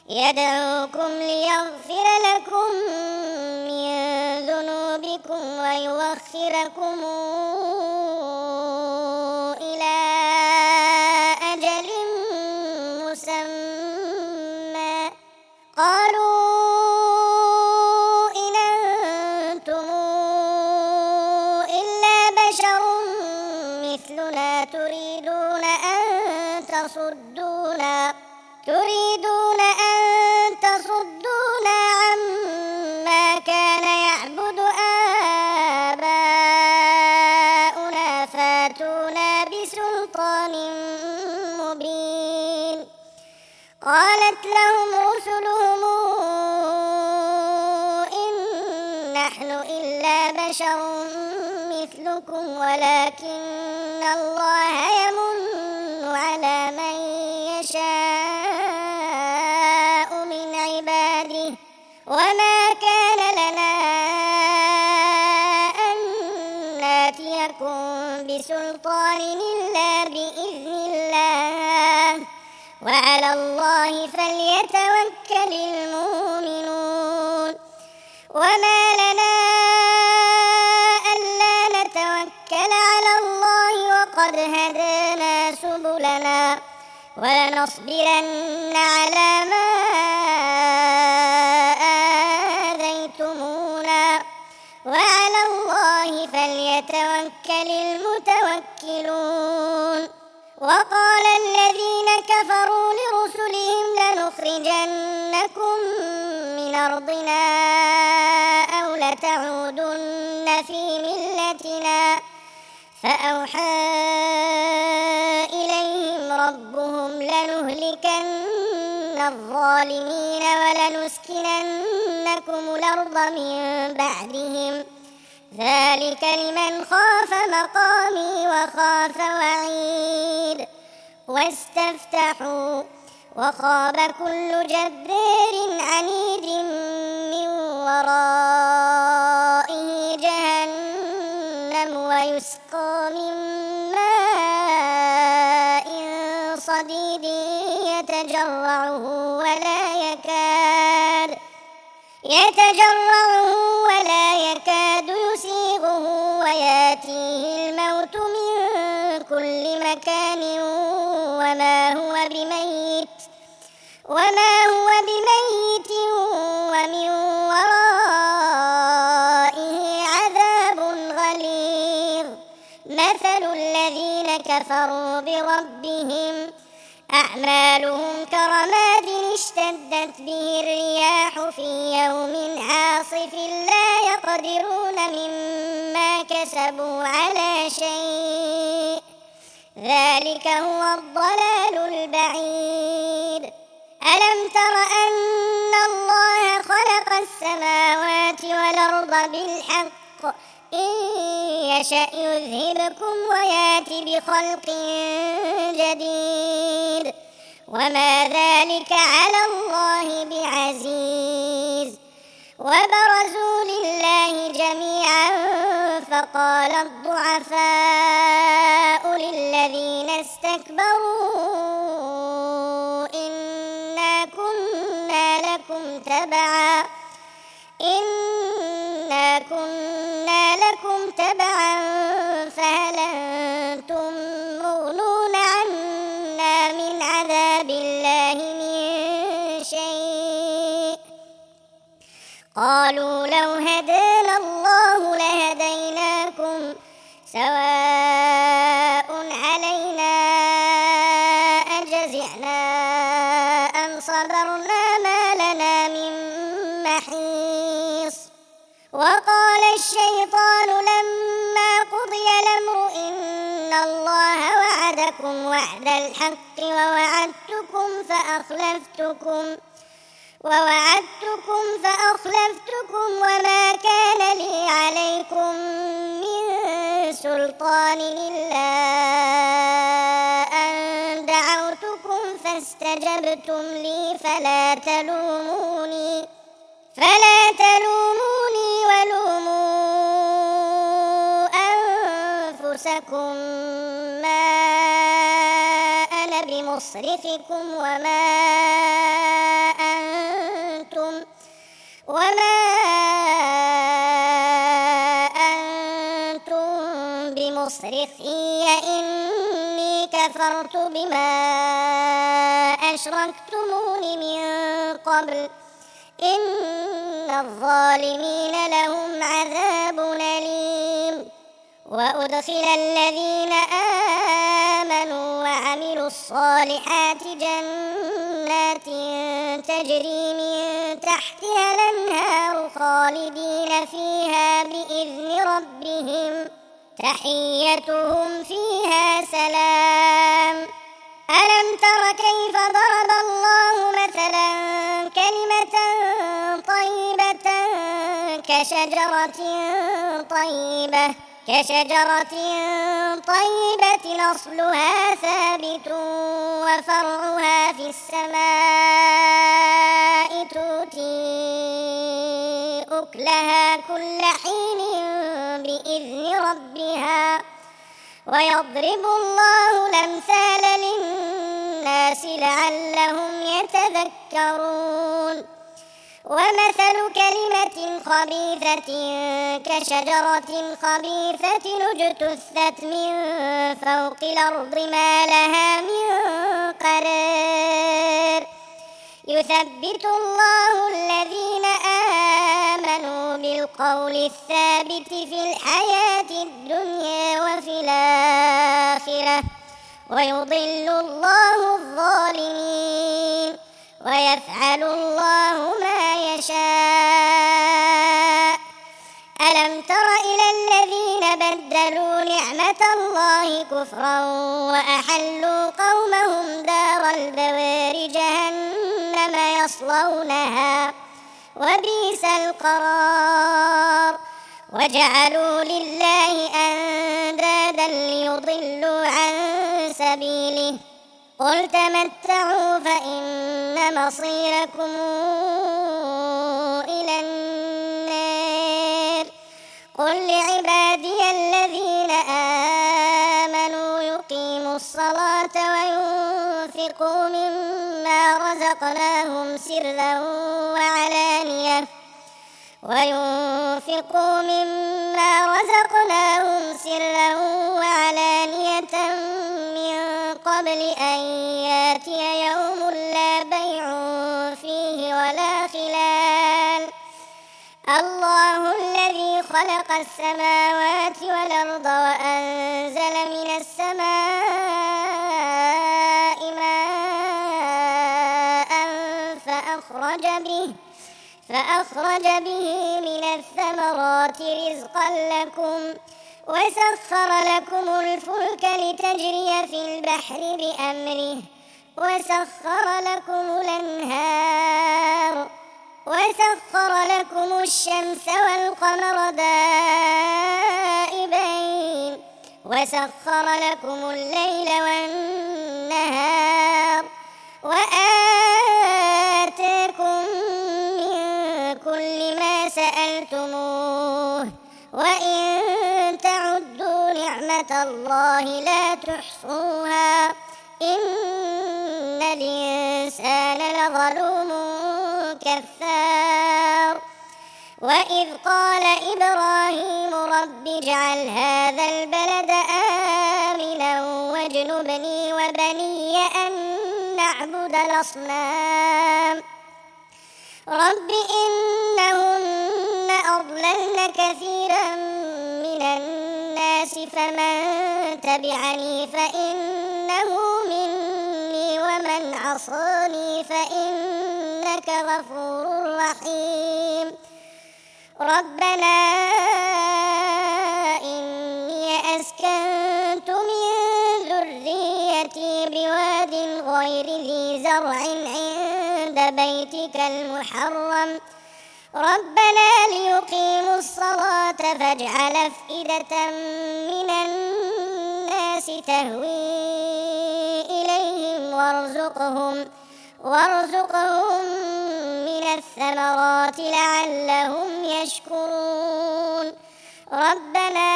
يدعوكم ليغفر لكم من ذنوبكم ويوخركم إلى أجل مسمى قالوا إن أنتم إلا بشر مثلنا تريدون أن تصدونا تريدون أن تصدونا عما كان يعبد آباؤنا فاتونا بسلطان مبين قالت لهم رسلهم إن نحن إلا بشر مثلكم ولكن الله يمن على من يشاء من عباده وما كان لنا أن ناتيكم بسلطان إلا بإذن الله وعلى الله فليتوكل المؤمنون وما لنا ألا نتوكل على الله وقد هدانا سبلنا ولنصبرن على ما آذيتمونا وعلى الله فليتوكل المتوكلون وقال الذين كفروا لرسلهم لنخرجنكم من أرضنا أو لتعودن في ملتنا فأوحى إليهم ربهم لنهلكن الظالمين ولنسكننكم الأرض من بعدهم ذلك لمن خاف مقامي وخاف وعيد واستفتحوا وخاب كل جبار عنيد من ورائه جهنم ويسقى من ماء صديد يتجرعه ولا يكاد يتجرعه ولا يكاد يسيغه وياتيه الموت من كل مكان وما هو بميت وما هو بميت ومن ورائه عذاب غليظ مثل الذين كفروا بربهم أعمالهم كرماد اشتدت به الرياح في يوم عاصف لا يقدرون مما كسبوا على شيء ذلك هو الضلال البعيد ألم تر أن الله خلق السماوات والأرض بالحق إن يشأ يذهبكم ويأتي بخلق جديد وما ذلك على الله بعزيز وبرزوا لله جميعا فقال الضعفاء للذين استكبروا إنا كنا لكم تبعا إنا كنا لكم تبعا فهل أنتم مغنون عنا من عذاب الله من شيء قالوا لو هدانا الله لهديناكم سواء علينا أجزعنا أم صبرنا ما لنا من محيص وقال الشيطان لما قضي الأمر إن الله وعدكم وعد الحق ووعدتكم فأخلفتكم ووعدتكم فأخلفتكم وما كان لي عليكم من سلطان إلا أن دعوتكم فاستجبتم لي فلا تلوموني فلا تلوموني ولوموا أنفسكم ما أنا بمصرخكم وما أنتم وما مصرخي إني كفرت بما أشركتمون من قبل إن الظالمين لهم عذاب أليم. وأدخل الذين آمنوا وعملوا الصالحات جنات تجري من تحتها الأنهار خالدين فيها بإذن ربهم تحيتهم فيها سلام. ألم تر كيف ضرب الله مثلا كلمة طيبة كشجرة طيبة كشجرة طيبة أصلها ثابت وفرعها في السماء تؤتي أكلها كل حين بإذن ربها ويضرب الله الأمثال للناس لعلهم يتذكرون. ومثل كلمة خبيثة كشجرة خبيثة اجتثت من فوق الأرض ما لها من قرار. يثبت الله الذين آمنوا بالقول الثابت في الحياة الدنيا وفي الآخرة ويضل الله الظالمين ويفعل الله ما يشاء. ألم تر إلى الذين بدلوا نعمة الله كفرا وأحلوا قومهم دار البوار جهنم يصلونها وبئس القرار. وجعلوا لله أندادا ليضلوا عن سبيله قل تمتعوا فإن مصيركم إلى النار. قل لعبادي الذين آمنوا يقيموا الصلاة وينفقوا مما رزقناهم سرا وعلانية وينفقوا مما رزقناهم سرا وعلانية من قبل أن يأتي يوم لا بيع فيه ولا خلال. الله الذي خلق السماوات والأرض وأنزل من السماء ماء فأخرج به فأخرج به من الثمرات رزقا لكم وسخر لكم الفلك لتجري في البحر بأمره وسخر لكم الأنهار وسخر لكم الشمس والقمر دائبين وسخر لكم الليل والنهار وآتاكم من كل ما سألتموه وإن تعدوا نعمة الله لا تحصوها إن الإنسان لظلوم كفار. وإذ قال إبراهيم رب اجعل هذا البلد آمنا واجنبني وبني أن نعبد الأصنام رب إنهن أضللن كثيرا من الناس فمن تبعني فإنه مني ومن عصاني فإنك غفور رحيم. ربنا إني أسكنت من ذريتي بواد غير ذي زرع عند بيتك المحرم ربنا ليقيموا الصلاة فاجعل أفئدة من الناس تهوي إليهم وارزقهم وارزقهم من الثمرات لعلهم يشكرون. ربنا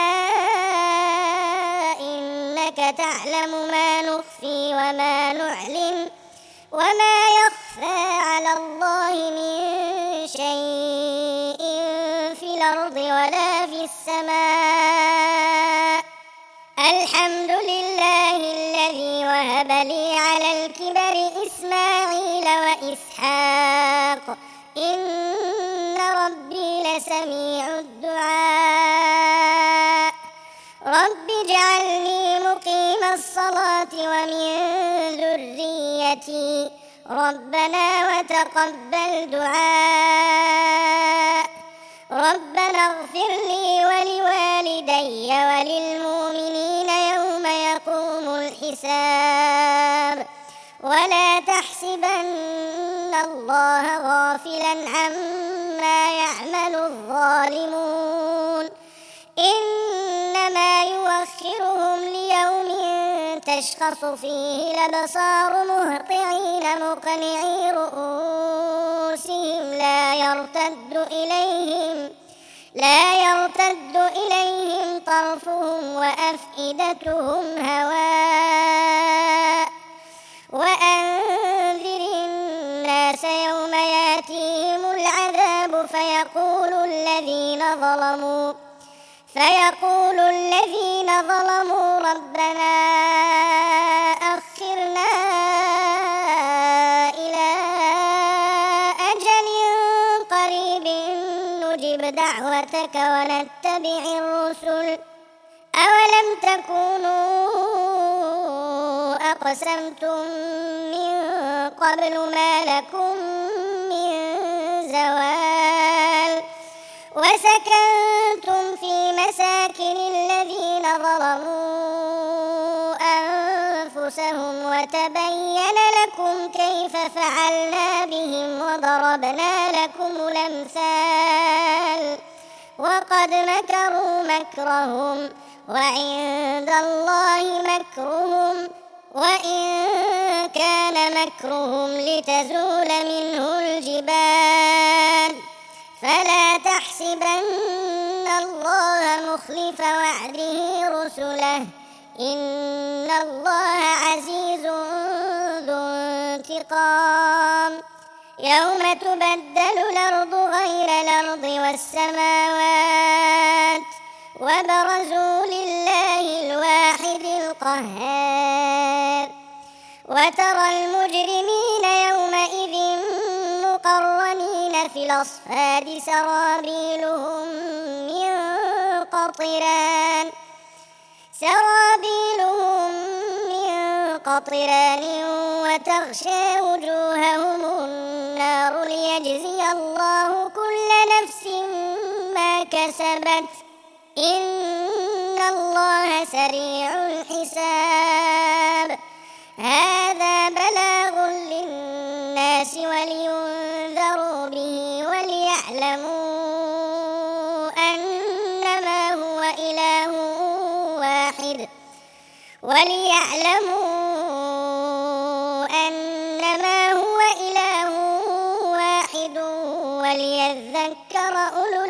إنك تعلم ما نخفي وما نعلن وما يخفى على الله من شيء في الأرض ولا في السماء. الحمد لله الذي وهب لي على الكبر إسماعيل وإسحاق إن ربي لسميع الدعاء رب اجعلني مقيم الصلاة ومن ذريتي ربنا وتقبل دعاء ربنا اغفر لي ولوالدي وللمؤمنين يوم يقوم الحساب ولا تحسبن الله غافلا عما يعمل الظالمون إنما يؤخرهم ليوم تشخص فيه الأبصار مهطعين مقنعي رؤوسهم لا يرتد إليهم لا يرتد إليهم طرفهم وأفئدتهم هواء وأنذر الناس يوم يأتيهم العذاب فيقول الذين ظلموا فيقول الذين ظلموا ربنا أخرنا إلى أجل قريب نجب دعوتك ونتبع الرسل أولم تكونوا أقسمتم من قبل ما لكم من زوال وسكنتم في مساكن الذين ظلموا أنفسهم وتبين لكم كيف فعلنا بهم وضربنا لكم الأمثال وقد مكروا مكرهم وعند الله مكرهم وإن كان مكرهم لتزول منه الجبال فلا تحسبن الله مخلف وعده رسله إن الله عزيز ذو انتقام يوم تبدل الأرض غير الأرض والسماوات وبرزوا لله الواحد القهار وترى المجرمين يومئذ مقرنين في الأصفاد سرابيلهم من قطران سرابيلهم من قطران وتغشى وجوههم النار ليجزي الله كل نفس ما كسبت إن الله سريع الحساب هذا بلاغ للناس ولينذروا به وليعلموا أنما هو إله واحد وليعلموا أنما هو إله واحد وليذكر أولو